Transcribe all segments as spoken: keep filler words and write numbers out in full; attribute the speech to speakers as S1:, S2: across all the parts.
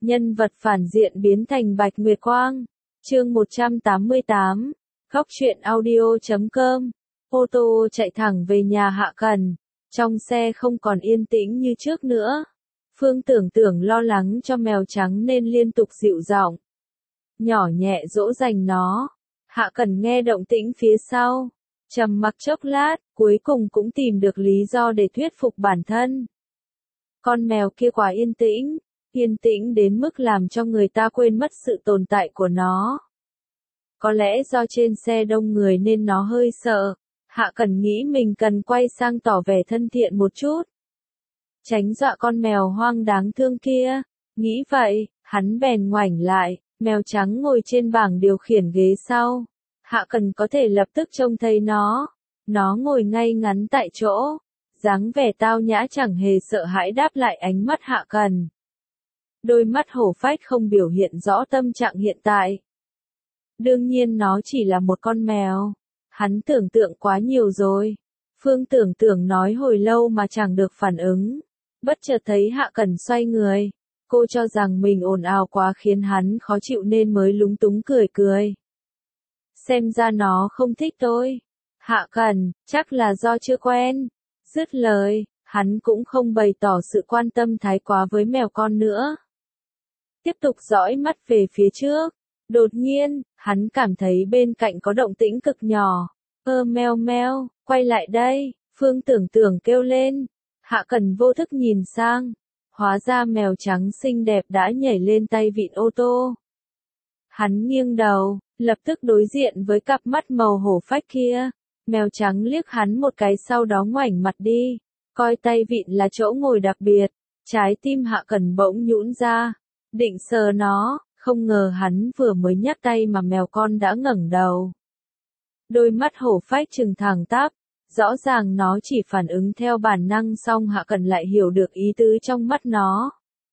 S1: Nhân vật phản diện biến thành Bạch Nguyệt Quang. Chương một trăm tám mươi tám. Góc truyện audio chấm com. Ô tô chạy thẳng về nhà Hạ Cần. Trong xe không còn yên tĩnh như trước nữa. Phương Tưởng Tưởng lo lắng cho mèo trắng nên liên tục dịu giọng, nhỏ nhẹ dỗ dành nó. Hạ Cần nghe động tĩnh phía sau, trầm mặc chốc lát, cuối cùng cũng tìm được lý do để thuyết phục bản thân. Con mèo kia quá yên tĩnh, yên tĩnh đến mức làm cho người ta quên mất sự tồn tại của nó. Có lẽ do trên xe đông người nên nó hơi sợ. Hạ Cần nghĩ mình cần quay sang tỏ vẻ thân thiện một chút, tránh dọa con mèo hoang đáng thương kia. Nghĩ vậy, hắn bèn ngoảnh lại, mèo trắng ngồi trên bảng điều khiển ghế sau. Hạ Cần có thể lập tức trông thấy nó. Nó ngồi ngay ngắn tại chỗ, dáng vẻ tao nhã chẳng hề sợ hãi đáp lại ánh mắt Hạ Cần. Đôi mắt hổ phách không biểu hiện rõ tâm trạng hiện tại. Đương nhiên nó chỉ là một con mèo. Hắn tưởng tượng quá nhiều rồi. Phương Tưởng Tưởng nói hồi lâu mà chẳng được phản ứng. Bất chợt thấy Hạ Cần xoay người. Cô cho rằng mình ồn ào quá khiến hắn khó chịu nên mới lúng túng cười cười. Xem ra nó không thích tôi. Hạ Cần, chắc là do chưa quen. Dứt lời, hắn cũng không bày tỏ sự quan tâm thái quá với mèo con nữa. Tiếp tục dõi mắt về phía trước. Đột nhiên, hắn cảm thấy bên cạnh có động tĩnh cực nhỏ. Ơ meo meo, quay lại đây, Phương Tưởng Tưởng kêu lên. Hạ Cần vô thức nhìn sang. Hóa ra mèo trắng xinh đẹp đã nhảy lên tay vịn ô tô. Hắn nghiêng đầu, lập tức đối diện với cặp mắt màu hổ phách kia. Mèo trắng liếc hắn một cái sau đó ngoảnh mặt đi. Coi tay vịn là chỗ ngồi đặc biệt. Trái tim Hạ Cần bỗng nhũn ra. Định sờ nó, không ngờ hắn vừa mới nhắc tay mà mèo con đã ngẩng đầu. Đôi mắt hổ phách trừng thẳng tắp. Rõ ràng nó chỉ phản ứng theo bản năng song Hạ Cần lại hiểu được ý tứ trong mắt nó.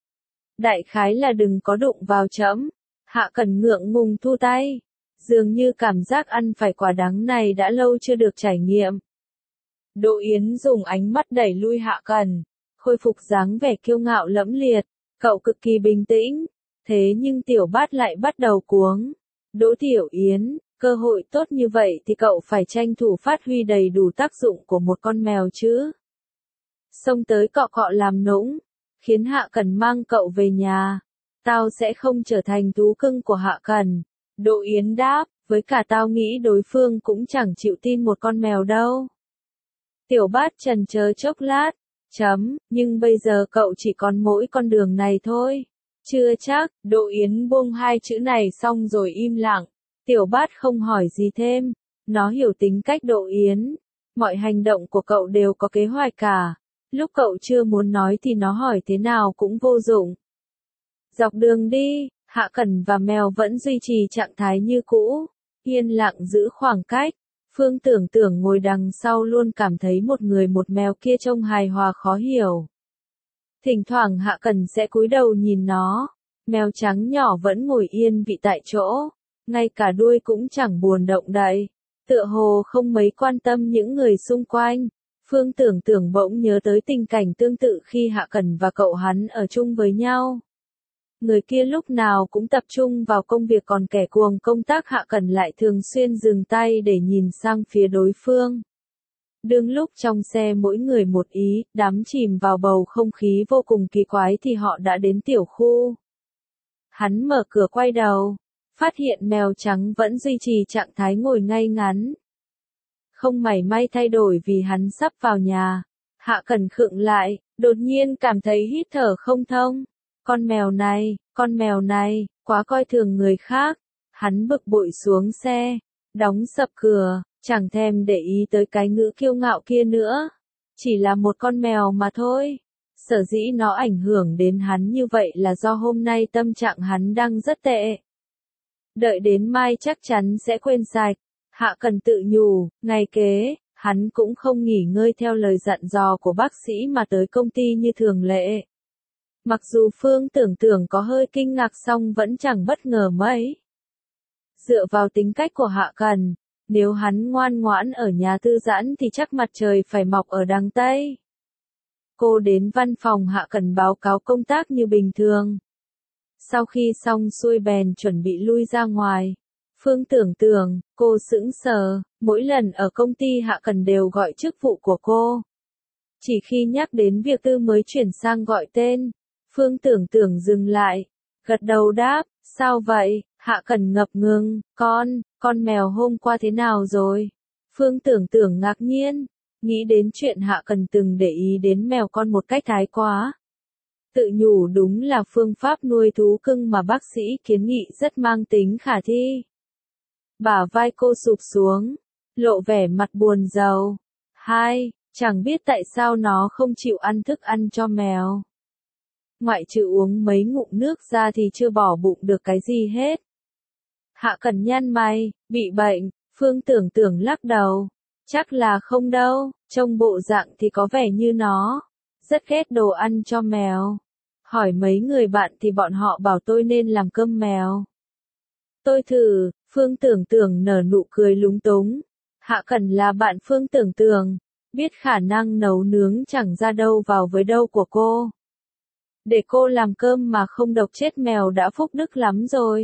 S1: Đại khái là đừng có đụng vào trẫm. Hạ Cần ngượng ngùng thu tay. Dường như cảm giác ăn phải quả đắng này đã lâu chưa được trải nghiệm. Đỗ Yến dùng ánh mắt đẩy lui Hạ Cần, khôi phục dáng vẻ kiêu ngạo lẫm liệt. Cậu cực kỳ bình tĩnh. Thế nhưng Tiểu Bát lại bắt đầu cuống. Đỗ Tiểu Yến, cơ hội tốt như vậy thì cậu phải tranh thủ phát huy đầy đủ tác dụng của một con mèo chứ. Xông tới cọ cọ làm nũng, khiến Hạ Cần mang cậu về nhà. Tao sẽ không trở thành thú cưng của Hạ Cần. Đỗ Yến đáp, với cả tao nghĩ đối phương cũng chẳng chịu tin một con mèo đâu. Tiểu Bát chần chờ chốc lát, chấm, nhưng bây giờ cậu chỉ còn mỗi con đường này thôi. Chưa chắc. Đỗ Yến buông hai chữ này xong rồi im lặng. Tiểu Bát không hỏi gì thêm. Nó hiểu tính cách Đỗ Yến. Mọi hành động của cậu đều có kế hoạch cả. Lúc cậu chưa muốn nói thì nó hỏi thế nào cũng vô dụng. Dọc đường đi, Hạ Cần và mèo vẫn duy trì trạng thái như cũ. Yên lặng giữ khoảng cách. Phương Tưởng Tưởng ngồi đằng sau luôn cảm thấy một người một mèo kia trông hài hòa khó hiểu. Thỉnh thoảng Hạ Cần sẽ cúi đầu nhìn nó. Mèo trắng nhỏ vẫn ngồi yên vị tại chỗ. Ngay cả đuôi cũng chẳng buồn động đậy. Tựa hồ không mấy quan tâm những người xung quanh. Phương Tưởng Tưởng bỗng nhớ tới tình cảnh tương tự khi Hạ Cần và cậu hắn ở chung với nhau. Người kia lúc nào cũng tập trung vào công việc còn kẻ cuồng công tác Hạ Cần lại thường xuyên dừng tay để nhìn sang phía đối phương. Đương lúc trong xe mỗi người một ý, đắm chìm vào bầu không khí vô cùng kỳ quái thì họ đã đến tiểu khu. Hắn mở cửa quay đầu, phát hiện mèo trắng vẫn duy trì trạng thái ngồi ngay ngắn. Không mảy may thay đổi vì hắn sắp vào nhà. Hạ Cần khựng lại, đột nhiên cảm thấy hít thở không thông. Con mèo này, con mèo này, quá coi thường người khác. Hắn bực bội xuống xe, đóng sập cửa, chẳng thèm để ý tới cái ngữ kiêu ngạo kia nữa. Chỉ là một con mèo mà thôi. Sở dĩ nó ảnh hưởng đến hắn như vậy là do hôm nay tâm trạng hắn đang rất tệ. Đợi đến mai chắc chắn sẽ quên sạch. Hạ Cần tự nhủ, ngày kế, hắn cũng không nghỉ ngơi theo lời dặn dò của bác sĩ mà tới công ty như thường lệ. Mặc dù Phương Tưởng Tưởng có hơi kinh ngạc song vẫn chẳng bất ngờ mấy. Dựa vào tính cách của Hạ Cần, nếu hắn ngoan ngoãn ở nhà thư giãn thì chắc mặt trời phải mọc ở đằng Tây. Cô đến văn phòng Hạ Cần báo cáo công tác như bình thường. Sau khi xong xuôi bèn chuẩn bị lui ra ngoài. Phương Tưởng Tưởng, cô sững sờ, mỗi lần ở công ty Hạ Cần đều gọi chức vụ của cô. Chỉ khi nhắc đến việc Tư mới chuyển sang gọi tên, Phương Tưởng Tưởng dừng lại, gật đầu đáp, sao vậy? Hạ Cần ngập ngừng, con, con mèo hôm qua thế nào rồi? Phương Tưởng Tưởng ngạc nhiên, nghĩ đến chuyện Hạ Cần từng để ý đến mèo con một cách thái quá. Tự nhủ đúng là phương pháp nuôi thú cưng mà bác sĩ kiến nghị rất mang tính khả thi. Bả vai cô sụp xuống, lộ vẻ mặt buồn rầu. Hai, chẳng biết tại sao nó không chịu ăn thức ăn cho mèo. Ngoại trừ uống mấy ngụm nước ra thì chưa bỏ bụng được cái gì hết. Hạ Cần nhăn mày, bị bệnh, Phương Tưởng Tưởng lắc đầu. Chắc là không đâu, trông bộ dạng thì có vẻ như nó rất ghét đồ ăn cho mèo. Hỏi mấy người bạn thì bọn họ bảo tôi nên làm cơm mèo. Tôi thử, Phương Tưởng Tưởng nở nụ cười lúng túng. Hạ Cần là bạn Phương Tưởng Tưởng, biết khả năng nấu nướng chẳng ra đâu vào với đâu của cô. Để cô làm cơm mà không độc chết mèo đã phúc đức lắm rồi.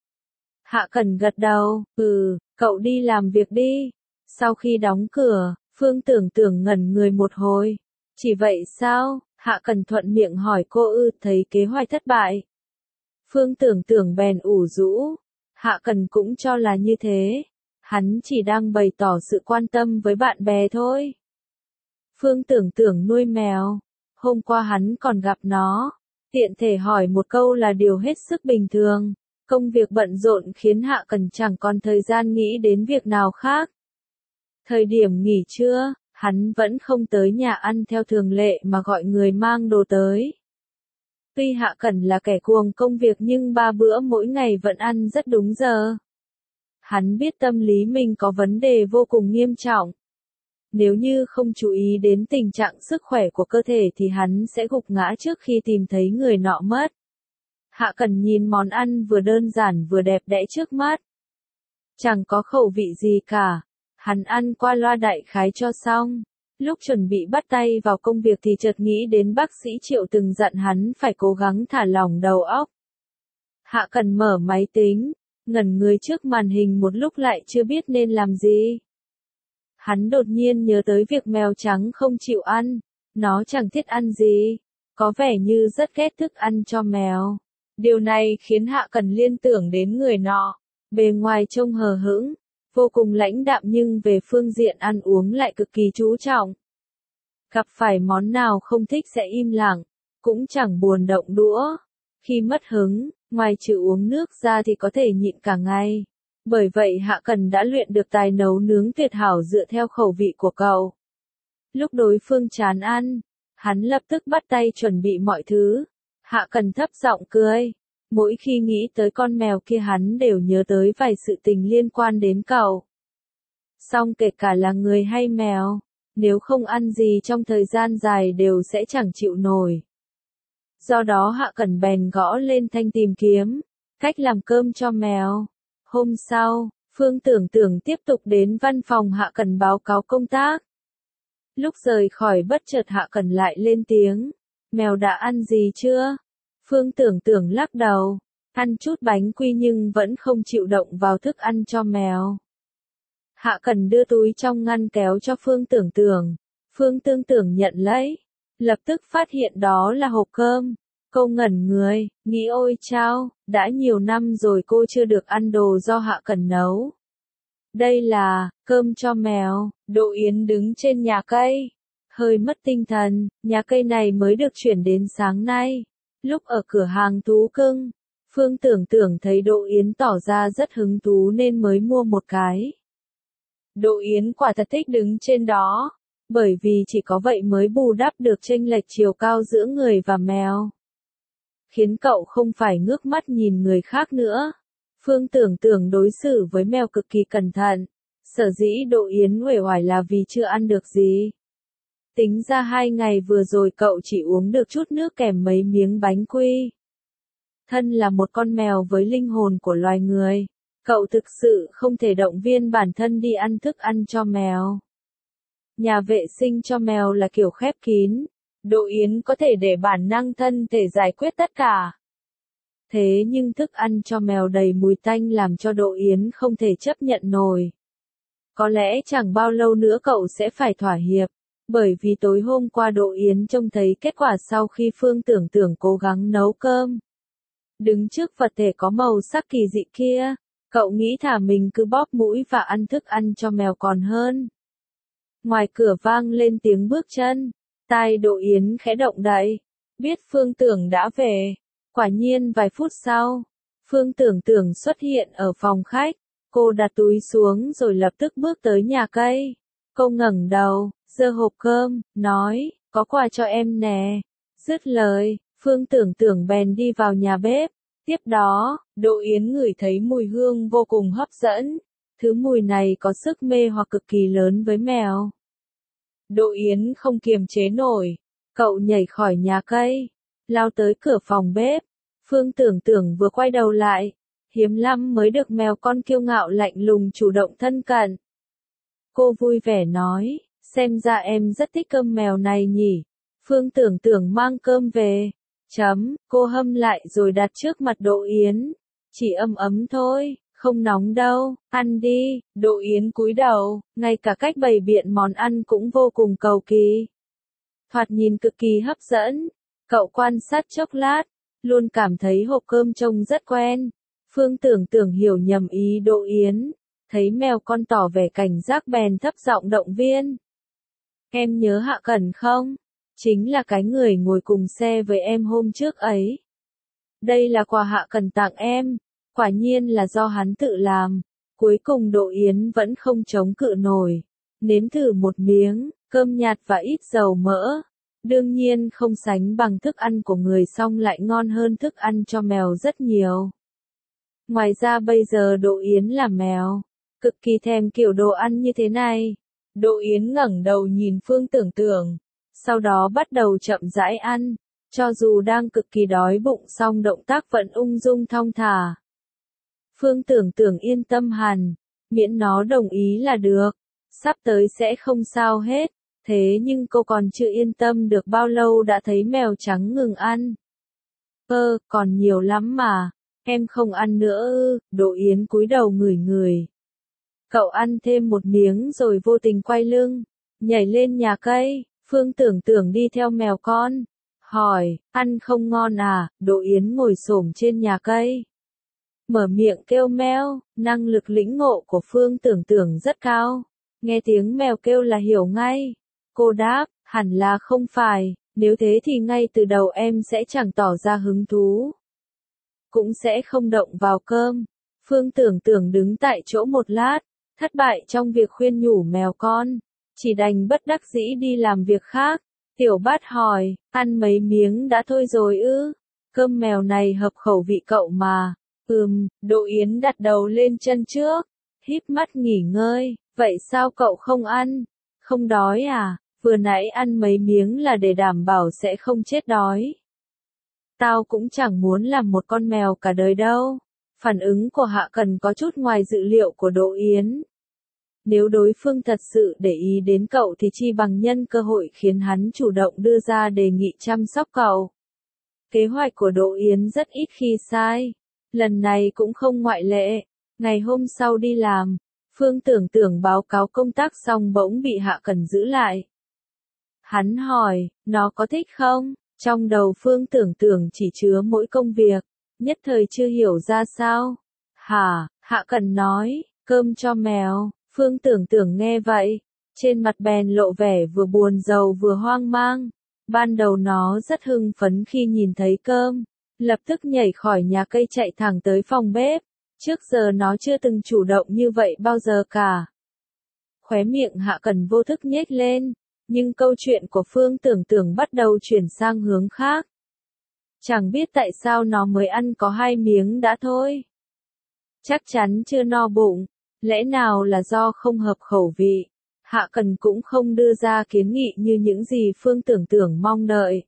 S1: Hạ Cần gật đầu, ừ, cậu đi làm việc đi. Sau khi đóng cửa, Phương Tưởng Tưởng ngẩn người một hồi. Chỉ vậy sao? Hạ Cần thuận miệng hỏi cô ư, thấy kế hoạch thất bại. Phương Tưởng Tưởng bèn ủ rũ. Hạ Cần cũng cho là như thế. Hắn chỉ đang bày tỏ sự quan tâm với bạn bè thôi. Phương Tưởng Tưởng nuôi mèo. Hôm qua hắn còn gặp nó. Tiện thể hỏi một câu là điều hết sức bình thường. Công việc bận rộn khiến Hạ Cần chẳng còn thời gian nghĩ đến việc nào khác. Thời điểm nghỉ trưa, hắn vẫn không tới nhà ăn theo thường lệ mà gọi người mang đồ tới. Tuy Hạ Cần là kẻ cuồng công việc nhưng ba bữa mỗi ngày vẫn ăn rất đúng giờ. Hắn biết tâm lý mình có vấn đề vô cùng nghiêm trọng. Nếu như không chú ý đến tình trạng sức khỏe của cơ thể thì hắn sẽ gục ngã trước khi tìm thấy người nọ mất. Hạ Cần nhìn món ăn vừa đơn giản vừa đẹp đẽ trước mắt. Chẳng có khẩu vị gì cả. Hắn ăn qua loa đại khái cho xong. Lúc chuẩn bị bắt tay vào công việc thì chợt nghĩ đến bác sĩ Triệu từng dặn hắn phải cố gắng thả lỏng đầu óc. Hạ Cần mở máy tính, ngẩn người trước màn hình một lúc lại chưa biết nên làm gì. Hắn đột nhiên nhớ tới việc mèo trắng không chịu ăn. Nó chẳng thích ăn gì. Có vẻ như rất ghét thức ăn cho mèo. Điều này khiến Hạ Cần liên tưởng đến người nọ. Bề ngoài trông hờ hững, vô cùng lãnh đạm nhưng về phương diện ăn uống lại cực kỳ chú trọng. Gặp phải món nào không thích sẽ im lặng, cũng chẳng buồn động đũa. Khi mất hứng, ngoài trừ uống nước ra thì có thể nhịn cả ngày. Bởi vậy Hạ Cần đã luyện được tài nấu nướng tuyệt hảo dựa theo khẩu vị của cậu. Lúc đối phương chán ăn, hắn lập tức bắt tay chuẩn bị mọi thứ. Hạ Cần thấp giọng cười. Mỗi khi nghĩ tới con mèo kia hắn đều nhớ tới vài sự tình liên quan đến cậu. Song kể cả là người hay mèo, nếu không ăn gì trong thời gian dài đều sẽ chẳng chịu nổi. Do đó Hạ Cần bèn gõ lên thanh tìm kiếm cách làm cơm cho mèo. Hôm sau, Phương Tưởng Tưởng tiếp tục đến văn phòng Hạ Cần báo cáo công tác. Lúc rời khỏi bất chợt Hạ Cần lại lên tiếng. Mèo đã ăn gì chưa? Phương Tưởng Tưởng lắc đầu. Ăn chút bánh quy nhưng vẫn không chịu động vào thức ăn cho mèo. Hạ Cần đưa túi trong ngăn kéo cho Phương Tưởng Tưởng. Phương Tưởng Tưởng nhận lấy. Lập tức phát hiện đó là hộp cơm. Cô ngẩn người, nghĩ ôi chao, đã nhiều năm rồi cô chưa được ăn đồ do Hạ Cần nấu. Đây là cơm cho mèo. Đỗ Yến đứng trên nhà cây, hơi mất tinh thần. Nhà cây này mới được chuyển đến sáng nay. Lúc ở cửa hàng thú cưng, Phương Tưởng Tưởng thấy Đỗ Yến tỏ ra rất hứng thú nên mới mua một cái. Đỗ Yến quả thật thích đứng trên đó, bởi vì chỉ có vậy mới bù đắp được chênh lệch chiều cao giữa người và mèo. Khiến cậu không phải ngước mắt nhìn người khác nữa. Phương Tưởng Tưởng đối xử với mèo cực kỳ cẩn thận. Sở dĩ Đỗ Yến uể oải là vì chưa ăn được gì. Tính ra hai ngày vừa rồi cậu chỉ uống được chút nước kèm mấy miếng bánh quy. Thân là một con mèo với linh hồn của loài người, cậu thực sự không thể động viên bản thân đi ăn thức ăn cho mèo. Nhà vệ sinh cho mèo là kiểu khép kín. Đỗ Yến có thể để bản năng thân thể giải quyết tất cả. Thế nhưng thức ăn cho mèo đầy mùi tanh làm cho Đỗ Yến không thể chấp nhận nổi. Có lẽ chẳng bao lâu nữa cậu sẽ phải thỏa hiệp, bởi vì tối hôm qua Đỗ Yến trông thấy kết quả sau khi Phương Tưởng Tưởng cố gắng nấu cơm. Đứng trước vật thể có màu sắc kỳ dị kia, cậu nghĩ thả mình cứ bóp mũi và ăn thức ăn cho mèo còn hơn. Ngoài cửa vang lên tiếng bước chân, tai Đỗ Yến khẽ động đậy, biết Phương Tưởng đã về. Quả nhiên vài phút sau, Phương Tưởng Tưởng xuất hiện ở phòng khách, cô đặt túi xuống rồi lập tức bước tới nhà cây. Cô ngẩng đầu, giơ hộp cơm, nói, có quà cho em nè. Dứt lời, Phương Tưởng Tưởng bèn đi vào nhà bếp. Tiếp đó, Đỗ Yến ngửi thấy mùi hương vô cùng hấp dẫn. Thứ mùi này có sức mê hoặc cực kỳ lớn với mèo. Đỗ Yến không kiềm chế nổi, cậu nhảy khỏi nhà cây, lao tới cửa phòng bếp. Phương Tưởng Tưởng vừa quay đầu lại, hiếm lắm mới được mèo con kiêu ngạo lạnh lùng chủ động thân cận. Cô vui vẻ nói, xem ra em rất thích cơm mèo này nhỉ. Phương Tưởng Tưởng mang cơm về. Chấm, cô hâm lại rồi đặt trước mặt Đỗ Yến. Chỉ ấm ấm thôi, không nóng đâu, ăn đi. Đỗ Yến cúi đầu, ngay cả cách bày biện món ăn cũng vô cùng cầu kỳ. Thoạt nhìn cực kỳ hấp dẫn. Cậu quan sát chốc lát, luôn cảm thấy hộp cơm trông rất quen. Phương Tưởng Tưởng hiểu nhầm ý Đỗ Yến, thấy mèo con tỏ vẻ cảnh giác bèn thấp giọng động viên. Em nhớ Hạ Cẩn không? Chính là cái người ngồi cùng xe với em hôm trước ấy. Đây là quà Hạ Cẩn tặng em, quả nhiên là do hắn tự làm. Cuối cùng Đỗ Yến vẫn không chống cự nổi, nếm thử một miếng, cơm nhạt và ít dầu mỡ. Đương nhiên không sánh bằng thức ăn của người song lại ngon hơn thức ăn cho mèo rất nhiều. Ngoài ra bây giờ Đỗ Yến là mèo, cực kỳ thèm kiểu đồ ăn như thế này. Đỗ Yến ngẩng đầu nhìn Phương Tưởng Tưởng, sau đó bắt đầu chậm rãi ăn, cho dù đang cực kỳ đói bụng song động tác vẫn ung dung thong thả. Phương Tưởng Tưởng yên tâm hẳn, miễn nó đồng ý là được, sắp tới sẽ không sao hết. Thế nhưng cô còn chưa yên tâm được bao lâu đã thấy mèo trắng ngừng ăn. Ơ, còn nhiều lắm mà, em không ăn nữa ư? Đỗ Yến cúi đầu ngửi ngửi. Cậu ăn thêm một miếng rồi vô tình quay lưng, nhảy lên nhà cây. Phương Tưởng Tưởng đi theo mèo con, hỏi, ăn không ngon à? Đỗ Yến ngồi xổm trên nhà cây, mở miệng kêu meo. Năng lực lĩnh ngộ của Phương Tưởng Tưởng rất cao, nghe tiếng mèo kêu là hiểu ngay. Cô đáp, hẳn là không phải, nếu thế thì ngay từ đầu em sẽ chẳng tỏ ra hứng thú, cũng sẽ không động vào cơm. Phương Tưởng Tưởng đứng tại chỗ một lát, thất bại trong việc khuyên nhủ mèo con, chỉ đành bất đắc dĩ đi làm việc khác. Tiểu Bát hỏi, ăn mấy miếng đã thôi rồi ư? Cơm mèo này hợp khẩu vị cậu mà. Ừm, Đỗ Yến đặt đầu lên chân trước, híp mắt nghỉ ngơi. Vậy sao cậu không ăn? Không đói à? Vừa nãy ăn mấy miếng là để đảm bảo sẽ không chết đói. Tao cũng chẳng muốn làm một con mèo cả đời đâu. Phản ứng của Hạ Cần có chút ngoài dự liệu của Đỗ Yến. Nếu đối phương thật sự để ý đến cậu thì chi bằng nhân cơ hội khiến hắn chủ động đưa ra đề nghị chăm sóc cậu. Kế hoạch của Đỗ Yến rất ít khi sai. Lần này cũng không ngoại lệ. Ngày hôm sau đi làm, Phương Tưởng Tưởng báo cáo công tác xong bỗng bị Hạ Cần giữ lại. Hắn hỏi, nó có thích không? Trong đầu Phương Tưởng Tưởng chỉ chứa mỗi công việc, nhất thời chưa hiểu ra sao. Hả? Hạ Cần nói, cơm cho mèo. Phương Tưởng Tưởng nghe vậy, trên mặt bèn lộ vẻ vừa buồn rầu vừa hoang mang. Ban đầu nó rất hưng phấn khi nhìn thấy cơm, lập tức nhảy khỏi nhà cây chạy thẳng tới phòng bếp. Trước giờ nó chưa từng chủ động như vậy bao giờ cả. Khóe miệng Hạ Cần vô thức nhếch lên, nhưng câu chuyện của Phương Tưởng Tưởng bắt đầu chuyển sang hướng khác. Chẳng biết tại sao nó mới ăn có hai miếng đã thôi. Chắc chắn chưa no bụng, lẽ nào là do không hợp khẩu vị. Hạ Cần cũng không đưa ra kiến nghị như những gì Phương Tưởng Tưởng mong đợi.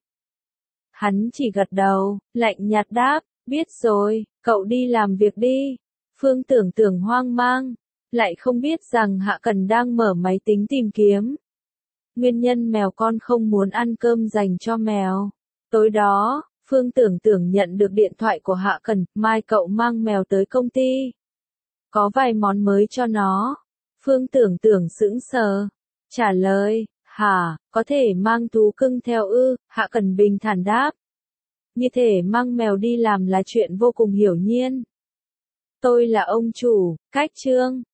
S1: Hắn chỉ gật đầu, lạnh nhạt đáp, biết rồi, cậu đi làm việc đi. Phương Tưởng Tưởng hoang mang, lại không biết rằng Hạ Cần đang mở máy tính tìm kiếm nguyên nhân mèo con không muốn ăn cơm dành cho mèo. Tối đó, Phương Tưởng Tưởng nhận được điện thoại của Hạ Cần, mai cậu mang mèo tới công ty. Có vài món mới cho nó. Phương Tưởng Tưởng sững sờ. Trả lời, hả, có thể mang thú cưng theo ư, Hạ Cần bình thản đáp. Như thể mang mèo đi làm là chuyện vô cùng hiển nhiên. Tôi là ông chủ, cách trương.